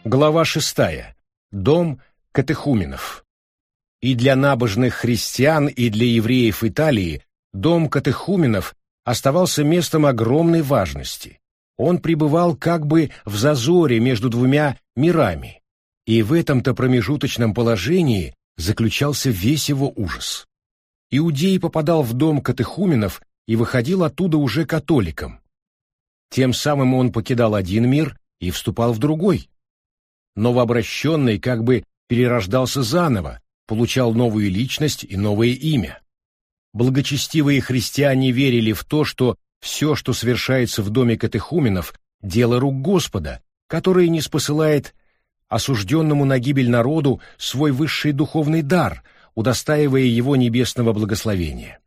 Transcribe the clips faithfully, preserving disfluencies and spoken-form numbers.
Глава шестая. Дом катехуменов. И для набожных христиан, и для евреев Италии дом катехуменов оставался местом огромной важности. Он пребывал как бы в зазоре между двумя мирами, и в этом-то промежуточном положении заключался весь его ужас. Иудей попадал в дом катехуменов и выходил оттуда уже католиком. Тем самым он покидал один мир и вступал в другой. Новообращенный как бы перерождался заново, получал новую личность и новое имя. Благочестивые христиане верили в то, что все, что совершается в доме катехуменов, дело рук Господа, который ниспосылает осужденному на гибель народу свой высший духовный дар, удостаивая его небесного благословения.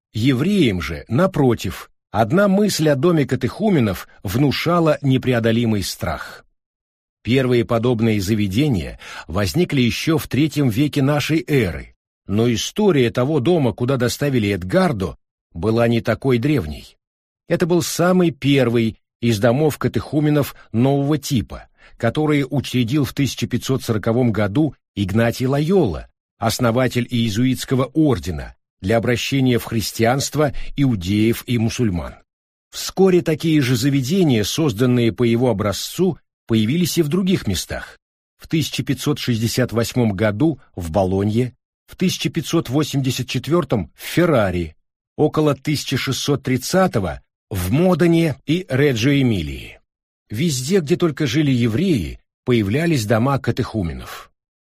Евреям же, напротив, одна мысль о доме катехуменов внушала непреодолимый страх. Первые подобные заведения возникли еще в третьем веке нашей эры, но история того дома, куда доставили Эдгардо, была не такой древней. Это был самый первый из домов катехуменов нового типа, который учредил в тысяча пятьсот сороковом году Игнатий Лойола, основатель иезуитского ордена, для обращения в христианство иудеев и мусульман. Вскоре такие же заведения, созданные по его образцу, появились и в других местах. В тысяча пятьсот шестьдесят восьмом году в Болонье, в тысяча пятьсот восемьдесят четвёртом в Ферраре, около тысяча шестьсот тридцатого в Модене и Реджо-Эмилии. Везде, где только жили евреи, появлялись дома катехуменов.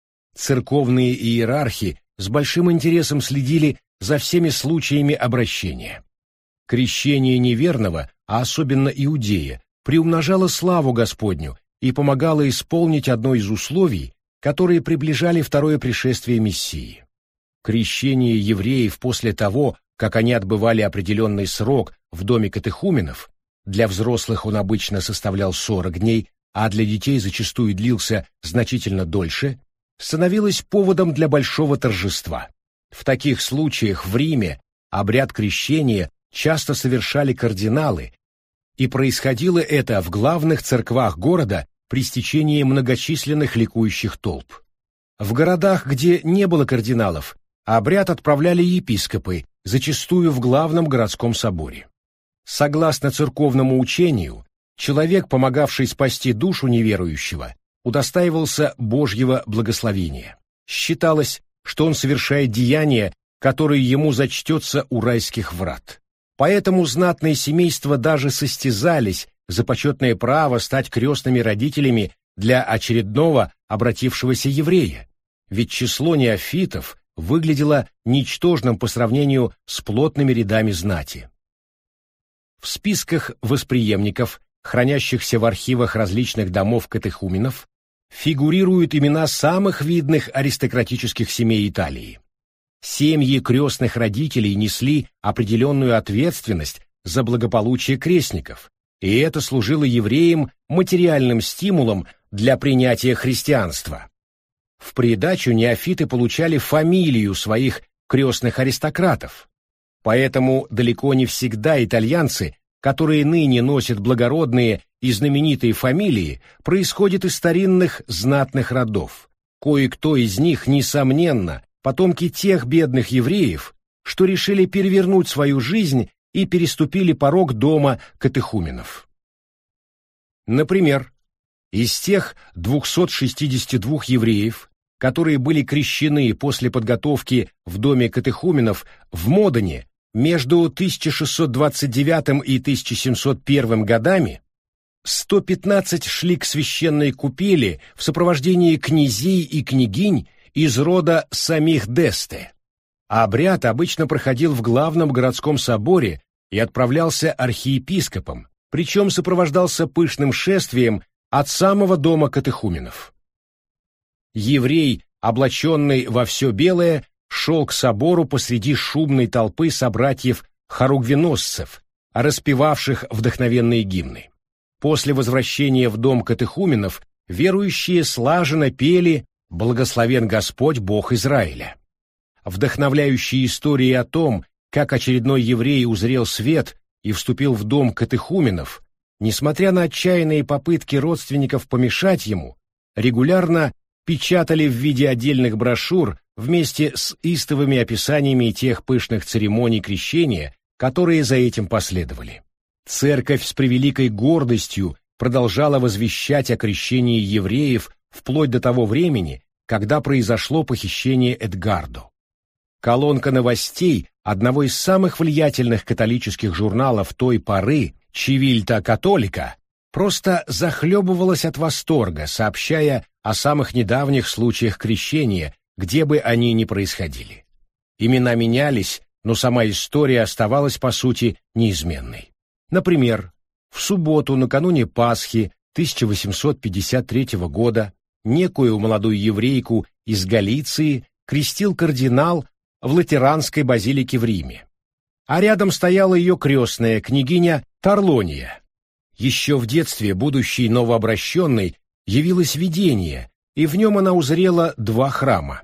Церковные иерархи с большим интересом следили за всеми случаями обращения. Крещение неверного, а особенно иудея, приумножало славу Господню и помогало исполнить одно из условий, которые приближали второе пришествие Мессии. Крещение евреев после того, как они отбывали определенный срок в доме катехуменов, для взрослых он обычно составлял сорок дней, а для детей зачастую длился значительно дольше, становилось поводом для большого торжества. В таких случаях в Риме обряд крещения часто совершали кардиналы, и происходило это в главных церквах города при стечении многочисленных ликующих толп. В городах, где не было кардиналов, обряд отправляли епископы, зачастую в главном городском соборе. Согласно церковному учению, человек, помогавший спасти душу неверующего, удостаивался Божьего благословения. Считалось, что он совершает деяние, которое ему зачтется у райских врат. Поэтому знатные семейства даже состязались за почетное право стать крестными родителями для очередного обратившегося еврея, ведь число неофитов выглядело ничтожным по сравнению с плотными рядами знати. В списках восприемников, хранящихся в архивах различных домов катехуменов, фигурируют имена самых видных аристократических семей Италии. Семьи крестных родителей несли определенную ответственность за благополучие крестников, и это служило евреям материальным стимулом для принятия христианства. В придачу неофиты получали фамилию своих крестных аристократов, поэтому далеко не всегда итальянцы, которые ныне носят благородные и знаменитые фамилии, происходят из старинных знатных родов. Кое-кто из них, несомненно, потомки тех бедных евреев, что решили перевернуть свою жизнь и переступили порог дома катехуменов. Например, из тех двухсот шестидесяти двух евреев, которые были крещены после подготовки в доме катехуменов в Модене между тысяча шестьсот двадцать девятым и тысяча семьсот первым годами, сто пятнадцать шли к священной купели в сопровождении князей и княгинь из рода самих Десте. Обряд обычно проходил в главном городском соборе и отправлялся архиепископом, причем сопровождался пышным шествием от самого дома катехуменов. Еврей, облаченный во все белое, шел к собору посреди шумной толпы собратьев-хоругвеносцев, распевавших вдохновенные гимны. После возвращения в дом катехуменов верующие слаженно пели «Благословен Господь Бог Израиля». Вдохновляющие истории о том, как очередной еврей узрел свет и вступил в дом катехуменов, несмотря на отчаянные попытки родственников помешать ему, регулярно печатали в виде отдельных брошюр вместе с истовыми описаниями тех пышных церемоний крещения, которые за этим последовали. Церковь с превеликой гордостью продолжала возвещать о крещении евреев вплоть до того времени, когда произошло похищение Эдгардо. Колонка новостей одного из самых влиятельных католических журналов той поры, «Чивильта Католика», просто захлебывалась от восторга, сообщая о самых недавних случаях крещения, где бы они ни происходили. Имена менялись, но сама история оставалась, по сути, неизменной. Например, в субботу накануне Пасхи тысяча восемьсот пятьдесят третьего года некую молодую еврейку из Галиции крестил кардинал в Латеранской базилике в Риме. А рядом стояла ее крестная, княгиня Тарлония. Еще в детстве будущей новообращенной явилось видение, и в нем она узрела два храма.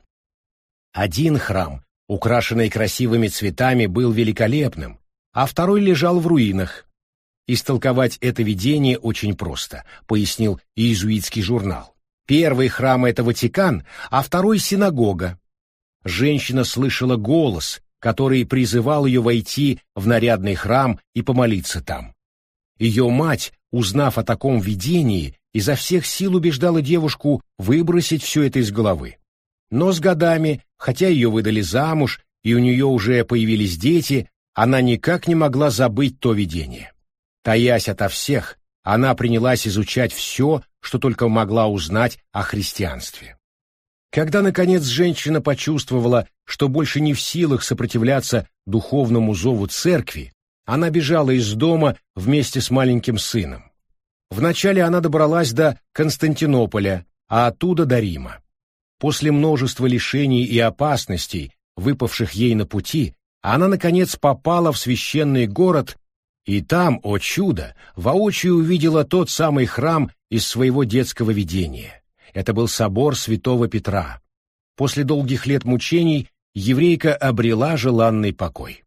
Один храм, украшенный красивыми цветами, был великолепным, а второй лежал в руинах. Истолковать это видение очень просто, пояснил иезуитский журнал. Первый храм — это Ватикан, а второй — синагога. Женщина слышала голос, который призывал ее войти в нарядный храм и помолиться там. Ее мать, узнав о таком видении, изо всех сил убеждала девушку выбросить все это из головы. Но с годами, хотя ее выдали замуж и у нее уже появились дети, она никак не могла забыть то видение. Таясь ото всех, она принялась изучать все, что только могла узнать о христианстве. Когда, наконец, женщина почувствовала, что больше не в силах сопротивляться духовному зову церкви, она бежала из дома вместе с маленьким сыном. Вначале она добралась до Константинополя, а оттуда до Рима. После множества лишений и опасностей, выпавших ей на пути, она, наконец, попала в священный город, и там, о чудо, воочию увидела тот самый храм из своего детского видения. Это был собор святого Петра. После долгих лет мучений еврейка обрела желанный покой.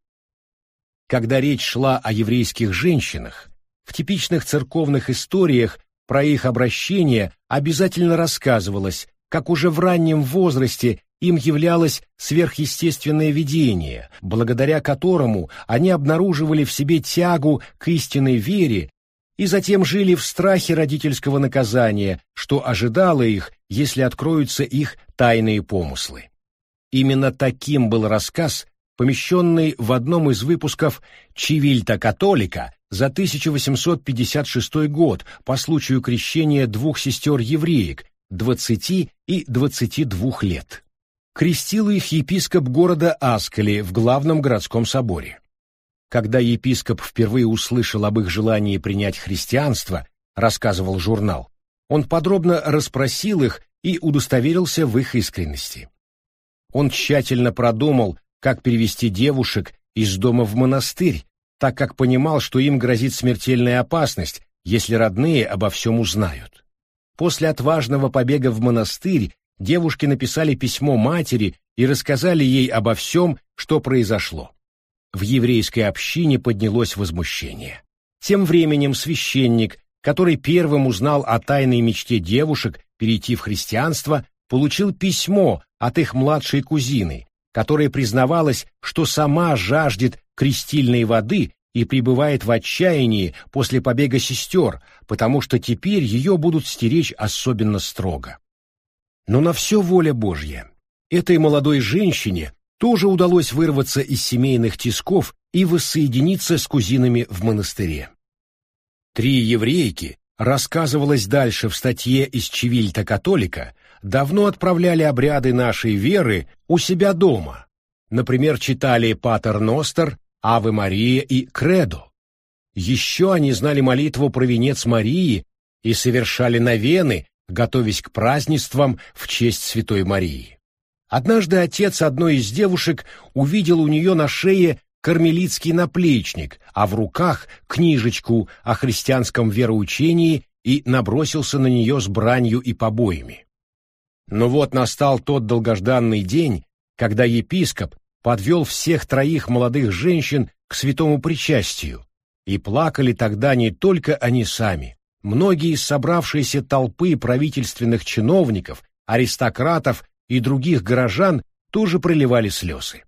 Когда речь шла о еврейских женщинах, в типичных церковных историях про их обращение обязательно рассказывалось, как уже в раннем возрасте им являлось сверхъестественное видение, благодаря которому они обнаруживали в себе тягу к истинной вере и затем жили в страхе родительского наказания, что ожидало их, если откроются их тайные помыслы. Именно таким был рассказ, помещенный в одном из выпусков «Чивильта Католика» за тысяча восемьсот пятьдесят шестой год по случаю крещения двух сестер-евреек двадцати и двадцати двух лет. Крестил их епископ города Аскали в главном городском соборе. Когда епископ впервые услышал об их желании принять христианство, рассказывал журнал, он подробно расспросил их и удостоверился в их искренности. Он тщательно продумал, как перевести девушек из дома в монастырь, так как понимал, что им грозит смертельная опасность, если родные обо всем узнают. После отважного побега в монастырь девушки написали письмо матери и рассказали ей обо всем, что произошло. В еврейской общине поднялось возмущение. Тем временем священник, который первым узнал о тайной мечте девушек перейти в христианство, получил письмо от их младшей кузины, которая признавалась, что сама жаждет крестильной воды и пребывает в отчаянии после побега сестер, потому что теперь ее будут стеречь особенно строго. Но на все воля Божья. Этой молодой женщине тоже удалось вырваться из семейных тисков и воссоединиться с кузинами в монастыре. Три еврейки, рассказывалось дальше в статье из Чивильта Католика, давно отправляли обряды нашей веры у себя дома. Например, читали Патер Ностер, Аве Мария и Кредо. Еще они знали молитву про венец Марии и совершали новены, готовясь к празднествам в честь Святой Марии. Однажды отец одной из девушек увидел у нее на шее кармелитский наплечник, а в руках книжечку о христианском вероучении и набросился на нее с бранью и побоями. Но вот настал тот долгожданный день, когда епископ подвел всех троих молодых женщин к святому причастию, и плакали тогда не только они сами, многие из собравшейся толпы правительственных чиновников, аристократов и других горожан тоже проливали слезы.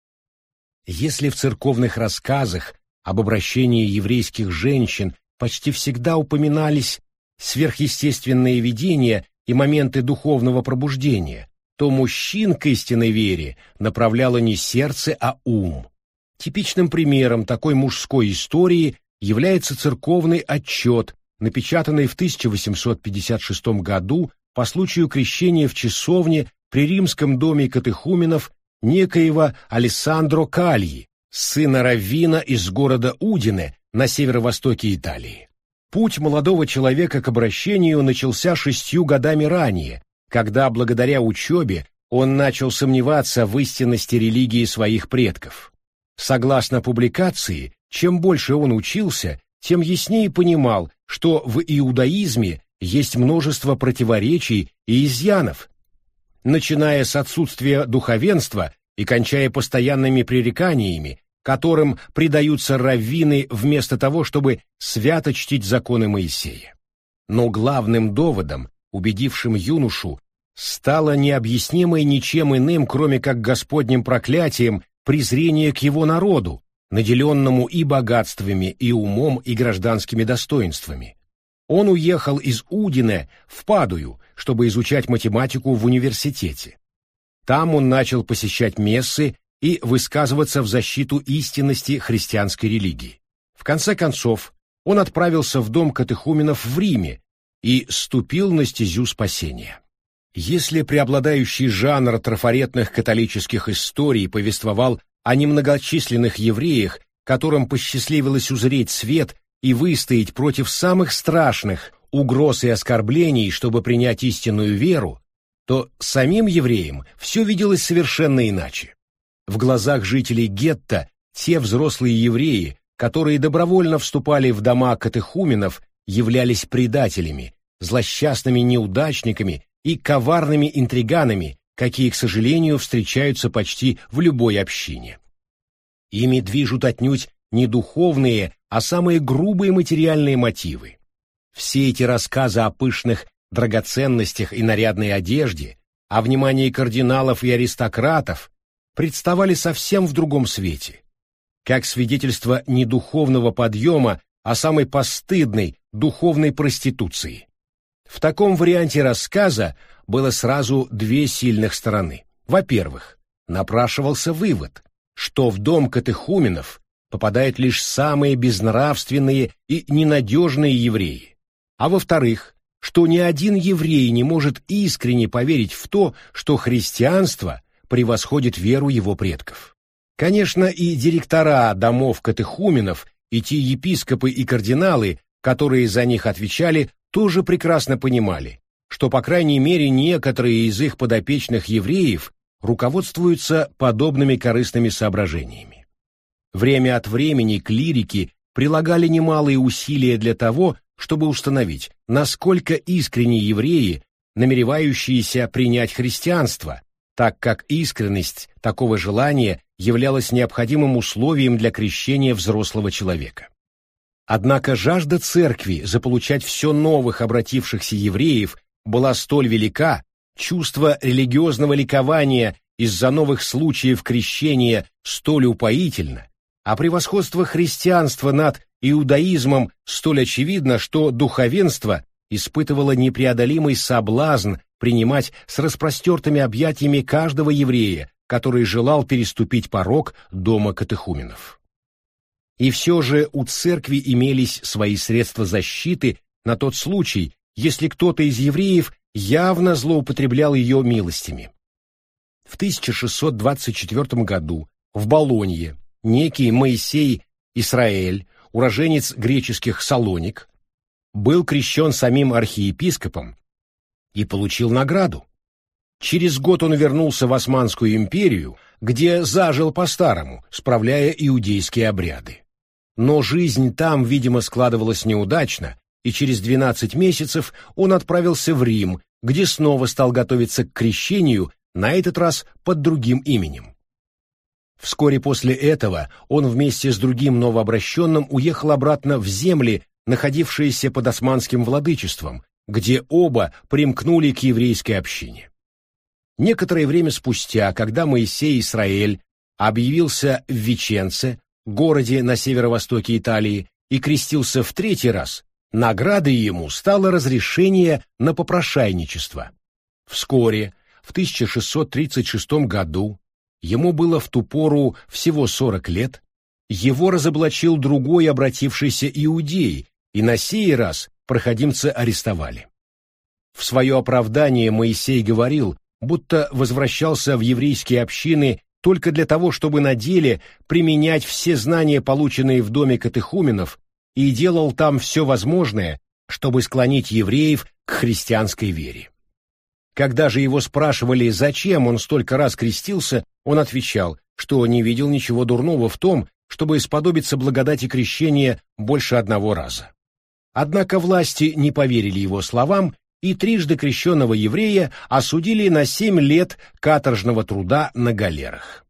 Если в церковных рассказах об обращении еврейских женщин почти всегда упоминались сверхъестественные видения и моменты духовного пробуждения, то мужчин к истинной вере направляло не сердце, а ум. Типичным примером такой мужской истории является церковный отчет, напечатанный в тысяча восемьсот пятьдесят шестом году по случаю крещения в часовне при римском доме катехуменов некоего Алессандро Кальи, сына раввина из города Удине на северо-востоке Италии. Путь молодого человека к обращению начался шестью годами ранее, когда благодаря учебе он начал сомневаться в истинности религии своих предков. Согласно публикации, чем больше он учился, тем яснее понимал, что в иудаизме есть множество противоречий и изъянов, начиная с отсутствия духовенства и кончая постоянными пререканиями, которым предаются раввины вместо того, чтобы свято чтить законы Моисея. Но главным доводом, убедившим юношу, стало необъяснимое ничем иным, кроме как Господним проклятием, презрение к его народу, наделенному и богатствами, и умом, и гражданскими достоинствами. Он уехал из Удине в Падую, чтобы изучать математику в университете. Там он начал посещать мессы и высказываться в защиту истинности христианской религии. В конце концов, он отправился в дом катехуменов в Риме и ступил на стезю спасения. Если преобладающий жанр трафаретных католических историй повествовал о немногочисленных евреях, которым посчастливилось узреть свет и выстоять против самых страшных угроз и оскорблений, чтобы принять истинную веру, то самим евреям все виделось совершенно иначе. В глазах жителей гетто те взрослые евреи, которые добровольно вступали в дома катехуменов, являлись предателями, злосчастными неудачниками и коварными интриганами, какие, к сожалению, встречаются почти в любой общине. Ими движут отнюдь не духовные, а самые грубые материальные мотивы. Все эти рассказы о пышных драгоценностях и нарядной одежде, о внимании кардиналов и аристократов представали совсем в другом свете, как свидетельство не духовного подъема, а самой постыдной духовной проституции. В таком варианте рассказа было сразу две сильных стороны. Во-первых, напрашивался вывод, что в дом катехуменов попадают лишь самые безнравственные и ненадежные евреи. А во-вторых, что ни один еврей не может искренне поверить в то, что христианство превосходит веру его предков. Конечно, и директора домов катехуменов, и те епископы и кардиналы, которые за них отвечали, тоже прекрасно понимали, что, по крайней мере, некоторые из их подопечных евреев руководствуются подобными корыстными соображениями. Время от времени клирики прилагали немалые усилия для того, чтобы установить, насколько искренни евреи, намеревающиеся принять христианство, так как искренность такого желания являлась необходимым условием для крещения взрослого человека. Однако жажда церкви заполучать все новых обратившихся евреев была столь велика, чувство религиозного ликования из-за новых случаев крещения столь упоительно, а превосходство христианства над иудаизмом столь очевидно, что духовенство испытывало непреодолимый соблазн принимать с распростертыми объятиями каждого еврея, который желал переступить порог дома катехуменов. И все же у церкви имелись свои средства защиты на тот случай, если кто-то из евреев явно злоупотреблял ее милостями. В тысяча шестьсот двадцать четвёртом году в Болонье некий Моисей Исраэль, уроженец греческих Салоник, был крещен самим архиепископом и получил награду. Через год он вернулся в Османскую империю, где зажил по-старому, справляя иудейские обряды. Но жизнь там, видимо, складывалась неудачно, и через двенадцать месяцев он отправился в Рим, где снова стал готовиться к крещению, на этот раз под другим именем. Вскоре после этого он вместе с другим новообращенным уехал обратно в земли, находившиеся под османским владычеством, где оба примкнули к еврейской общине. Некоторое время спустя, когда Моисей Исраэль объявился в Веченце, городе на северо-востоке Италии, и крестился в третий раз, наградой ему стало разрешение на попрошайничество. Вскоре, в тысяча шестьсот тридцать шестом году, ему было в ту пору всего сорок лет, его разоблачил другой обратившийся иудей, и на сей раз проходимца арестовали. В свое оправдание Моисей говорил, будто возвращался в еврейские общины только для того, чтобы на деле применять все знания, полученные в доме катехуменов, и делал там все возможное, чтобы склонить евреев к христианской вере. Когда же его спрашивали, зачем он столько раз крестился, он отвечал, что не видел ничего дурного в том, чтобы исподобиться благодати крещения больше одного раза. Однако власти не поверили его словам, и трижды крещенного еврея осудили на семь лет каторжного труда на галерах.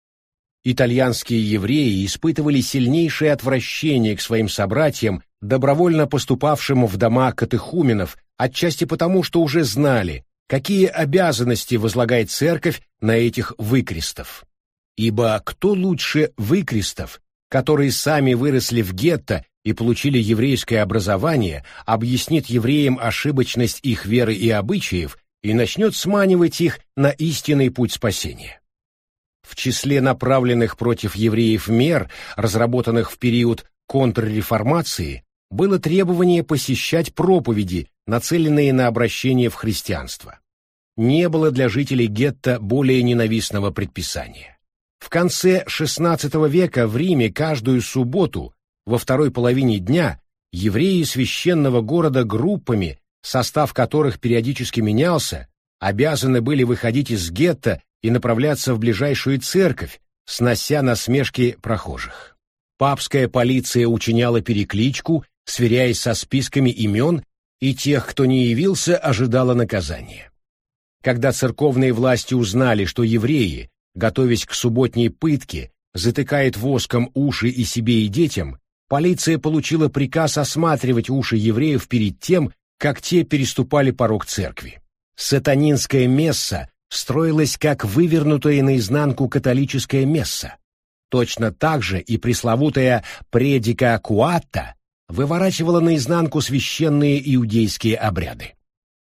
Итальянские евреи испытывали сильнейшее отвращение к своим собратьям, добровольно поступавшим в дома катехуменов, отчасти потому, что уже знали, какие обязанности возлагает церковь на этих выкрестов. Ибо кто лучше выкрестов, которые сами выросли в гетто и получили еврейское образование, объяснит евреям ошибочность их веры и обычаев и начнет сманивать их на истинный путь спасения. В числе направленных против евреев мер, разработанных в период контрреформации, было требование посещать проповеди, нацеленные на обращение в христианство. Не было для жителей гетто более ненавистного предписания. В конце шестнадцатого века в Риме каждую субботу во второй половине дня евреи священного города группами, состав которых периодически менялся, обязаны были выходить из гетто и направляться в ближайшую церковь, снося насмешки прохожих. Папская полиция учиняла перекличку, сверяясь со списками имен, и тех, кто не явился, ожидало наказания. Когда церковные власти узнали, что евреи, готовясь к субботней пытке, затыкают воском уши и себе, и детям, полиция получила приказ осматривать уши евреев перед тем, как те переступали порог церкви. Сатанинская месса строилась как вывернутая наизнанку католическая месса. Точно так же и пресловутая предика куатта выворачивала наизнанку священные иудейские обряды.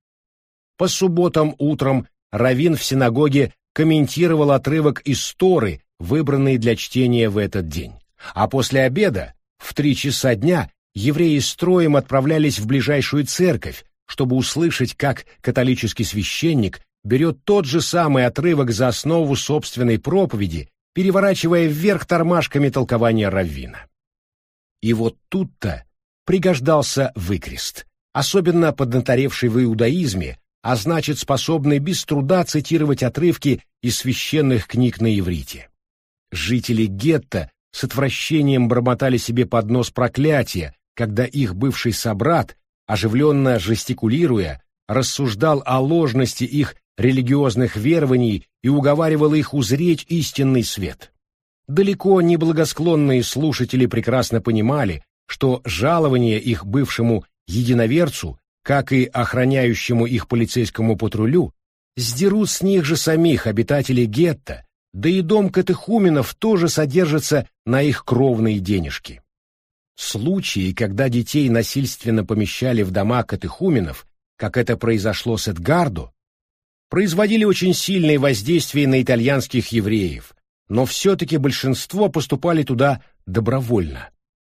По субботам утром раввин в синагоге комментировал отрывок из Торы, выбранный для чтения в этот день. А после обеда, в три часа дня, евреи строем отправлялись в ближайшую церковь, чтобы услышать, как католический священник берет тот же самый отрывок за основу собственной проповеди, переворачивая вверх тормашками толкования раввина. И вот тут-то пригождался выкрест, особенно поднаторевший в иудаизме, а значит способный без труда цитировать отрывки из священных книг на иврите. Жители гетто с отвращением бормотали себе под нос проклятия, когда их бывший собрат, оживленно жестикулируя, рассуждал о ложности их религиозных верований и уговаривал их узреть истинный свет. Далеко не благосклонные слушатели прекрасно понимали, что жалование их бывшему единоверцу, как и охраняющему их полицейскому патрулю, сдерут с них же самих обитателей гетто, да и дом катехуменов тоже содержится на их кровные денежки. Случаи, когда детей насильственно помещали в дома катехуменов, как это произошло с Эдгардо, производили очень сильное воздействие на итальянских евреев, но все-таки большинство поступали туда добровольно.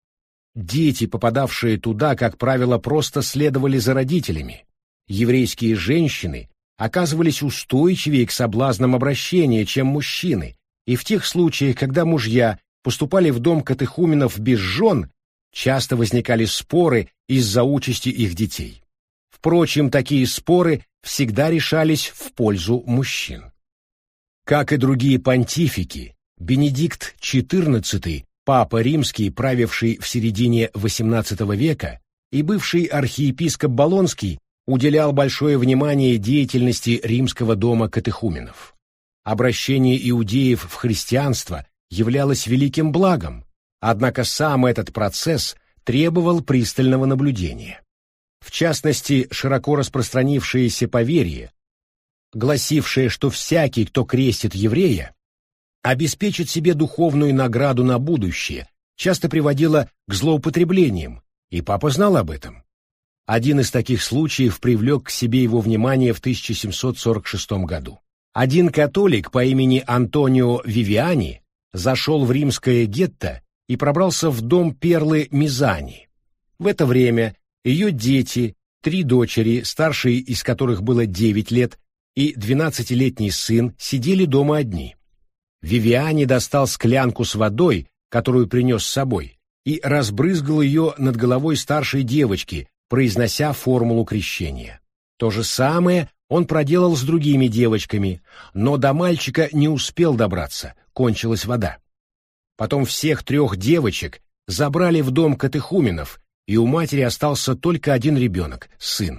Дети, попадавшие туда, как правило, просто следовали за родителями. Еврейские женщины оказывались устойчивее к соблазнам обращения, чем мужчины, и в тех случаях, когда мужья поступали в дом катехуменов без жен, часто возникали споры из-за участи их детей. Впрочем, такие споры всегда решались в пользу мужчин. Как и другие понтифики, Бенедикт четырнадцатый, папа римский, правивший в середине восемнадцатого века, и бывший архиепископ Болонский, уделял большое внимание деятельности римского дома катехуменов. Обращение иудеев в христианство являлось великим благом, однако сам этот процесс требовал пристального наблюдения. В частности, широко распространившееся поверье, гласившее, что всякий, кто крестит еврея, обеспечит себе духовную награду на будущее, часто приводило к злоупотреблениям, и папа знал об этом. Один из таких случаев привлек к себе его внимание в тысяча семьсот сорок шестом году. Один католик по имени Антонио Вивиани зашел в римское гетто и пробрался в дом Перлы Мизани. В это время ее дети, три дочери, старшей из которых было девять лет, и двенадцатилетний сын сидели дома одни. Вивиани достал склянку с водой, которую принес с собой, и разбрызгал ее над головой старшей девочки, произнося формулу крещения. То же самое он проделал с другими девочками, но до мальчика не успел добраться, кончилась вода. Потом всех трех девочек забрали в дом катехуменов, и у матери остался только один ребенок, сын.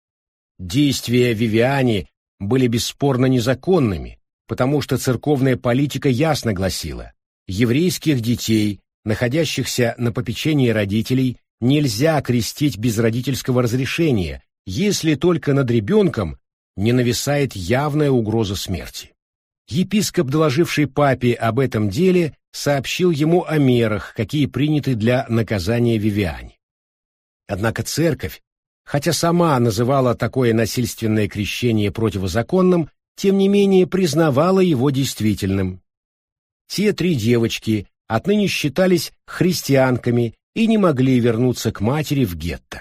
Действия Вивиани были бесспорно незаконными, потому что церковная политика ясно гласила: еврейских детей, находящихся на попечении родителей, нельзя крестить без родительского разрешения, если только над ребенком не нависает явная угроза смерти. Епископ, доложивший папе об этом деле, сообщил ему о мерах, какие приняты для наказания Вивиани. Однако церковь, хотя сама называла такое насильственное крещение противозаконным, тем не менее признавала его действительным. Те три девочки отныне считались христианками и не могли вернуться к матери в гетто.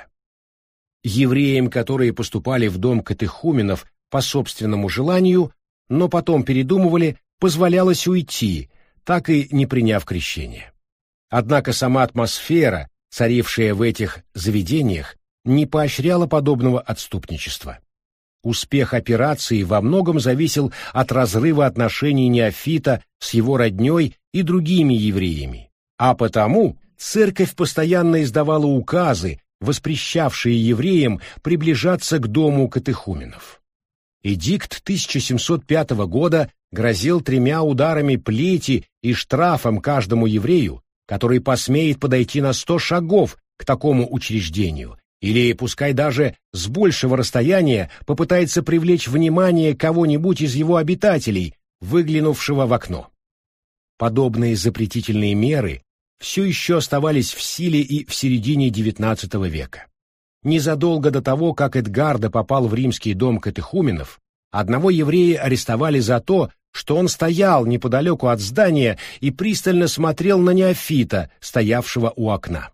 Евреям, которые поступали в дом катехуменов по собственному желанию, но потом передумывали, позволялось уйти, так и не приняв крещение. Однако сама атмосфера, царившая в этих заведениях, не поощряла подобного отступничества. Успех операции во многом зависел от разрыва отношений неофита с его родней и другими евреями, а потому церковь постоянно издавала указы, воспрещавшие евреям приближаться к дому катехуменов. Эдикт тысяча семьсот пятого года грозил тремя ударами плети и штрафом каждому еврею, который посмеет подойти на сто шагов к такому учреждению, или, пускай даже с большего расстояния, попытается привлечь внимание кого-нибудь из его обитателей, выглянувшего в окно. Подобные запретительные меры все еще оставались в силе и в середине девятнадцатого века. Незадолго до того, как Эдгардо попал в римский дом катехуменов, одного еврея арестовали за то, что он стоял неподалеку от здания и пристально смотрел на неофита, стоявшего у окна.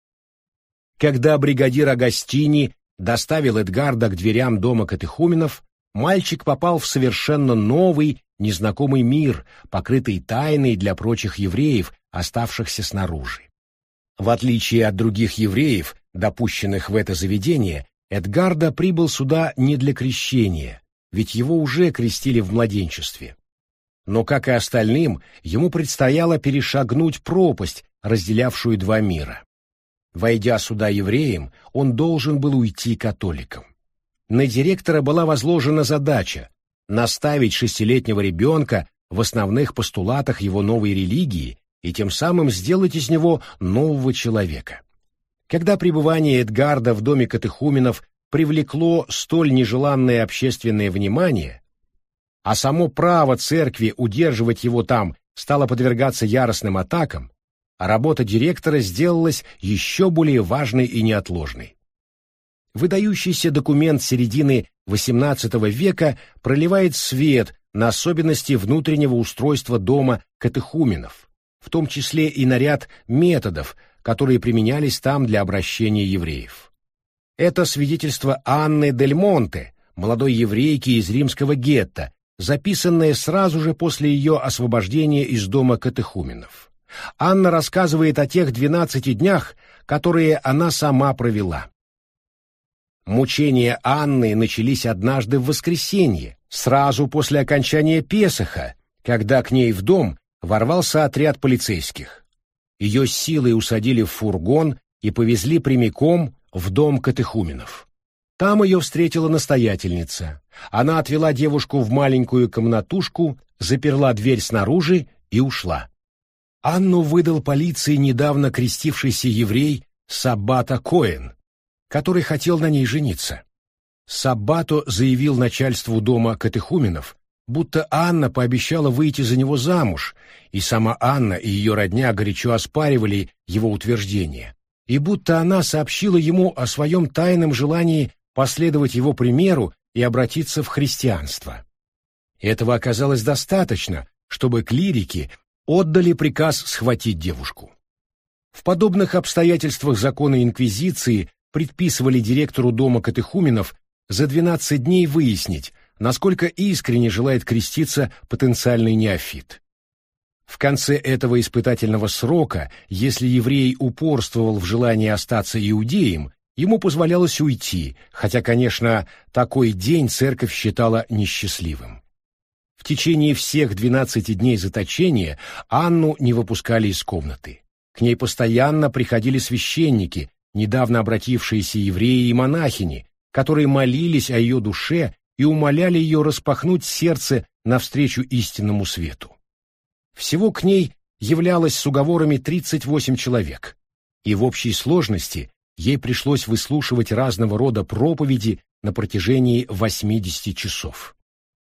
Когда бригадир Агастини доставил Эдгардо к дверям дома катехуменов, мальчик попал в совершенно новый, незнакомый мир, покрытый тайной для прочих евреев, оставшихся снаружи. В отличие от других евреев, допущенных в это заведение, Эдгардо прибыл сюда не для крещения, ведь его уже крестили в младенчестве. Но, как и остальным, ему предстояло перешагнуть пропасть, разделявшую два мира. Войдя сюда евреем, он должен был уйти католиком. На директора была возложена задача наставить шестилетнего ребенка в основных постулатах его новой религии и тем самым сделать из него нового человека. Когда пребывание Эдгардо в доме катехуменов привлекло столь нежеланное общественное внимание, а само право церкви удерживать его там стало подвергаться яростным атакам, а работа директора сделалась еще более важной и неотложной. Выдающийся документ середины восемнадцатого века проливает свет на особенности внутреннего устройства дома катехуменов, в том числе и на ряд методов, которые применялись там для обращения евреев. Это свидетельство Анны Дель Монте, молодой еврейки из римского гетто, записанное сразу же после ее освобождения из дома катехуменов. Анна рассказывает о тех двенадцати днях, которые она сама провела. Мучения Анны начались однажды в воскресенье, сразу после окончания Песаха, когда к ней в дом ворвался отряд полицейских. Ее силой усадили в фургон и повезли прямиком в дом катехуменов. Там ее встретила настоятельница. Она отвела девушку в маленькую комнатушку, заперла дверь снаружи и ушла. Анну выдал полиции недавно крестившийся еврей Саббата Коэн, который хотел на ней жениться. Саббато заявил начальству дома катехуменов, будто Анна пообещала выйти за него замуж, и сама Анна и ее родня горячо оспаривали его утверждение, и будто она сообщила ему о своем тайном желании последовать его примеру и обратиться в христианство. Этого оказалось достаточно, чтобы клирики отдали приказ схватить девушку. В подобных обстоятельствах законы инквизиции предписывали директору дома катехуменов за двенадцать дней выяснить, насколько искренне желает креститься потенциальный неофит. В конце этого испытательного срока, если еврей упорствовал в желании остаться иудеем, ему позволялось уйти, хотя, конечно, такой день церковь считала несчастливым. В течение всех двенадцати дней заточения Анну не выпускали из комнаты. К ней постоянно приходили священники, недавно обратившиеся евреи и монахини, которые молились о ее душе и умоляли ее распахнуть сердце навстречу истинному свету. Всего к ней являлось с уговорами тридцать восемь человек, и в общей сложности ей пришлось выслушивать разного рода проповеди на протяжении восьмидесяти часов.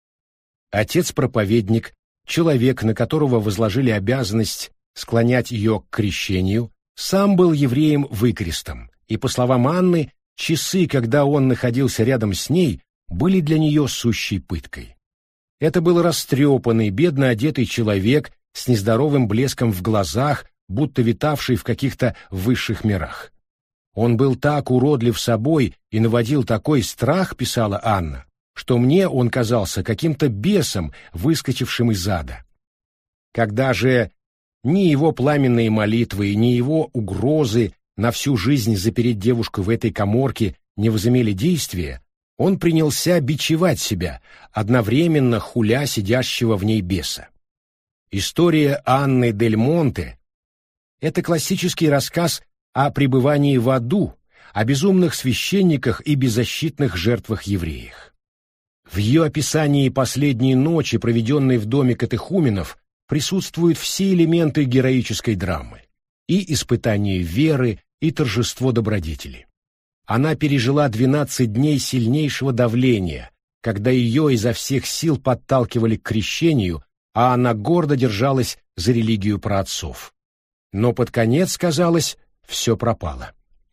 Отец-проповедник, человек, на которого возложили обязанность склонять ее к крещению, сам был евреем-выкрестом, и, по словам Анны, часы, когда он находился рядом с ней, были для нее сущей пыткой. Это был растрепанный, бедно одетый человек с нездоровым блеском в глазах, будто витавший в каких-то высших мирах. Он был так уродлив собой и наводил такой страх, писала Анна, что мне он казался каким-то бесом, выскочившим из ада. Когда же ни его пламенные молитвы, ни его угрозы на всю жизнь запереть девушку в этой каморке не возымели действия, он принялся бичевать себя, одновременно хуля сидящего в ней беса. История Анны дель Монте — это классический рассказ о пребывании в аду, о безумных священниках и беззащитных жертвах-евреях. В ее описании последней ночи, проведенной в доме катехуменов, присутствуют все элементы героической драмы: и испытание веры, и торжество добродетели. Она пережила двенадцать дней сильнейшего давления, когда ее изо всех сил подталкивали к крещению, а она гордо держалась за религию праотцов. Но под конец, казалось, все пропало.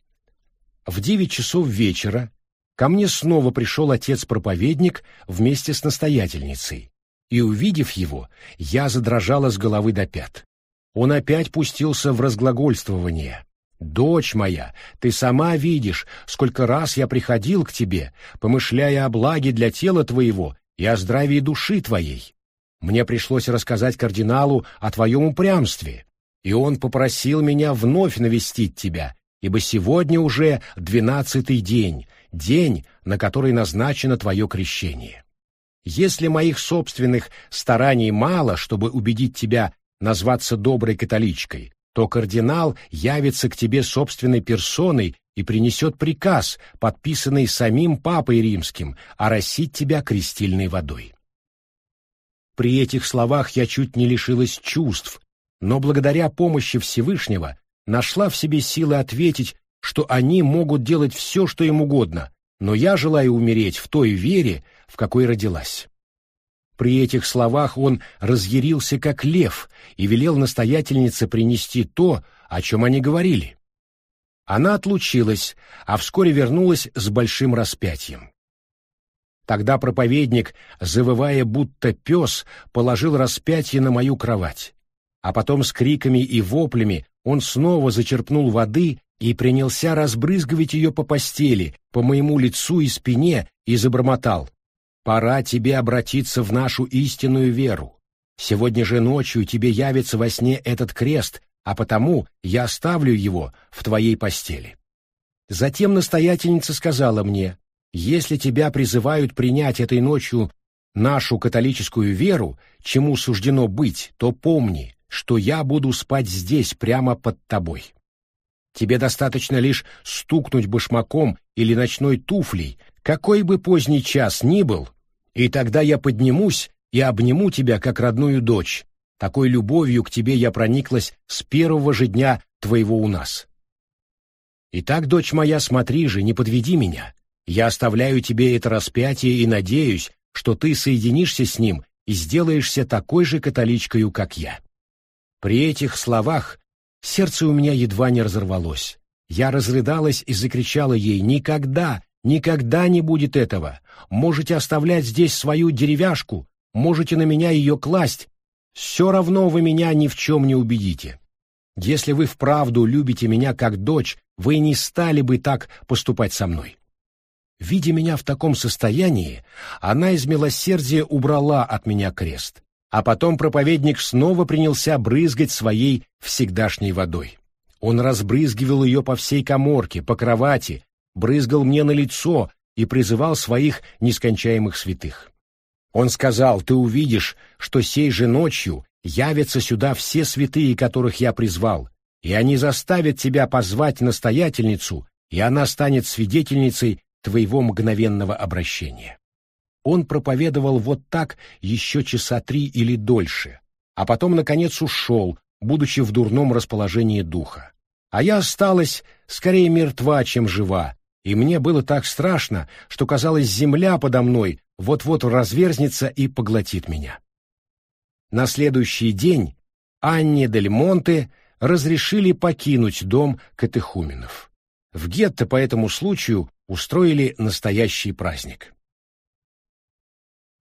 В девять часов вечера ко мне снова пришел отец-проповедник вместе с настоятельницей, и, увидев его, я задрожала с головы до пят. Он опять пустился в разглагольствование. «Дочь моя, ты сама видишь, сколько раз я приходил к тебе, помышляя о благе для тела твоего и о здравии души твоей. Мне пришлось рассказать кардиналу о твоем упрямстве, и он попросил меня вновь навестить тебя, ибо сегодня уже двенадцатый день, день, на который назначено твое крещение. Если моих собственных стараний мало, чтобы убедить тебя назваться доброй католичкой, то кардинал явится к тебе собственной персоной и принесет приказ, подписанный самим Папой Римским, оросить тебя крестильной водой». При этих словах я чуть не лишилась чувств, но благодаря помощи Всевышнего нашла в себе силы ответить, что они могут делать все, что им угодно, но я желаю умереть в той вере, в какой родилась. При этих словах он разъярился как лев и велел настоятельнице принести то, о чем они говорили. Она отлучилась, а вскоре вернулась с большим распятием. Тогда проповедник, завывая будто пес, положил распятие на мою кровать, а потом с криками и воплями он снова зачерпнул воды и принялся разбрызгивать ее по постели, по моему лицу и спине, и забормотал: «Пора тебе обратиться в нашу истинную веру. Сегодня же ночью тебе явится во сне этот крест, а потому я оставлю его в твоей постели». Затем настоятельница сказала мне: «Если тебя призывают принять этой ночью нашу католическую веру, чему суждено быть, то помни, что я буду спать здесь, прямо под тобой. Тебе достаточно лишь стукнуть башмаком или ночной туфлей, какой бы поздний час ни был, и тогда я поднимусь и обниму тебя как родную дочь. Такой любовью к тебе я прониклась с первого же дня твоего у нас». Итак, дочь моя, смотри же, не подведи меня. Я оставляю тебе это распятие и надеюсь, что ты соединишься с ним и сделаешься такой же католичкою, как я». При этих словах сердце у меня едва не разорвалось. Я разрыдалась и закричала ей: «Никогда, никогда не будет этого! Можете оставлять здесь свою деревяшку, можете на меня ее класть, все равно вы меня ни в чем не убедите. Если вы вправду любите меня как дочь, вы не стали бы так поступать со мной». Видя меня в таком состоянии, она из милосердия убрала от меня крест, а потом проповедник снова принялся брызгать своей всегдашней водой. Он разбрызгивал ее по всей каморке, по кровати, брызгал мне на лицо и призывал своих нескончаемых святых. Он сказал: «Ты увидишь, что сей же ночью явятся сюда все святые, которых я призвал, и они заставят тебя позвать настоятельницу, и она станет свидетельницей твоего мгновенного обращения». Он проповедовал вот так еще часа три или дольше, а потом, наконец, ушел, будучи в дурном расположении духа. А я осталась скорее мертва, чем жива, и мне было так страшно, что, казалось, земля подо мной вот-вот разверзнется и поглотит меня. На следующий день Анне дель Монте разрешили покинуть дом катехуменов. В гетто по этому случаю устроили настоящий праздник.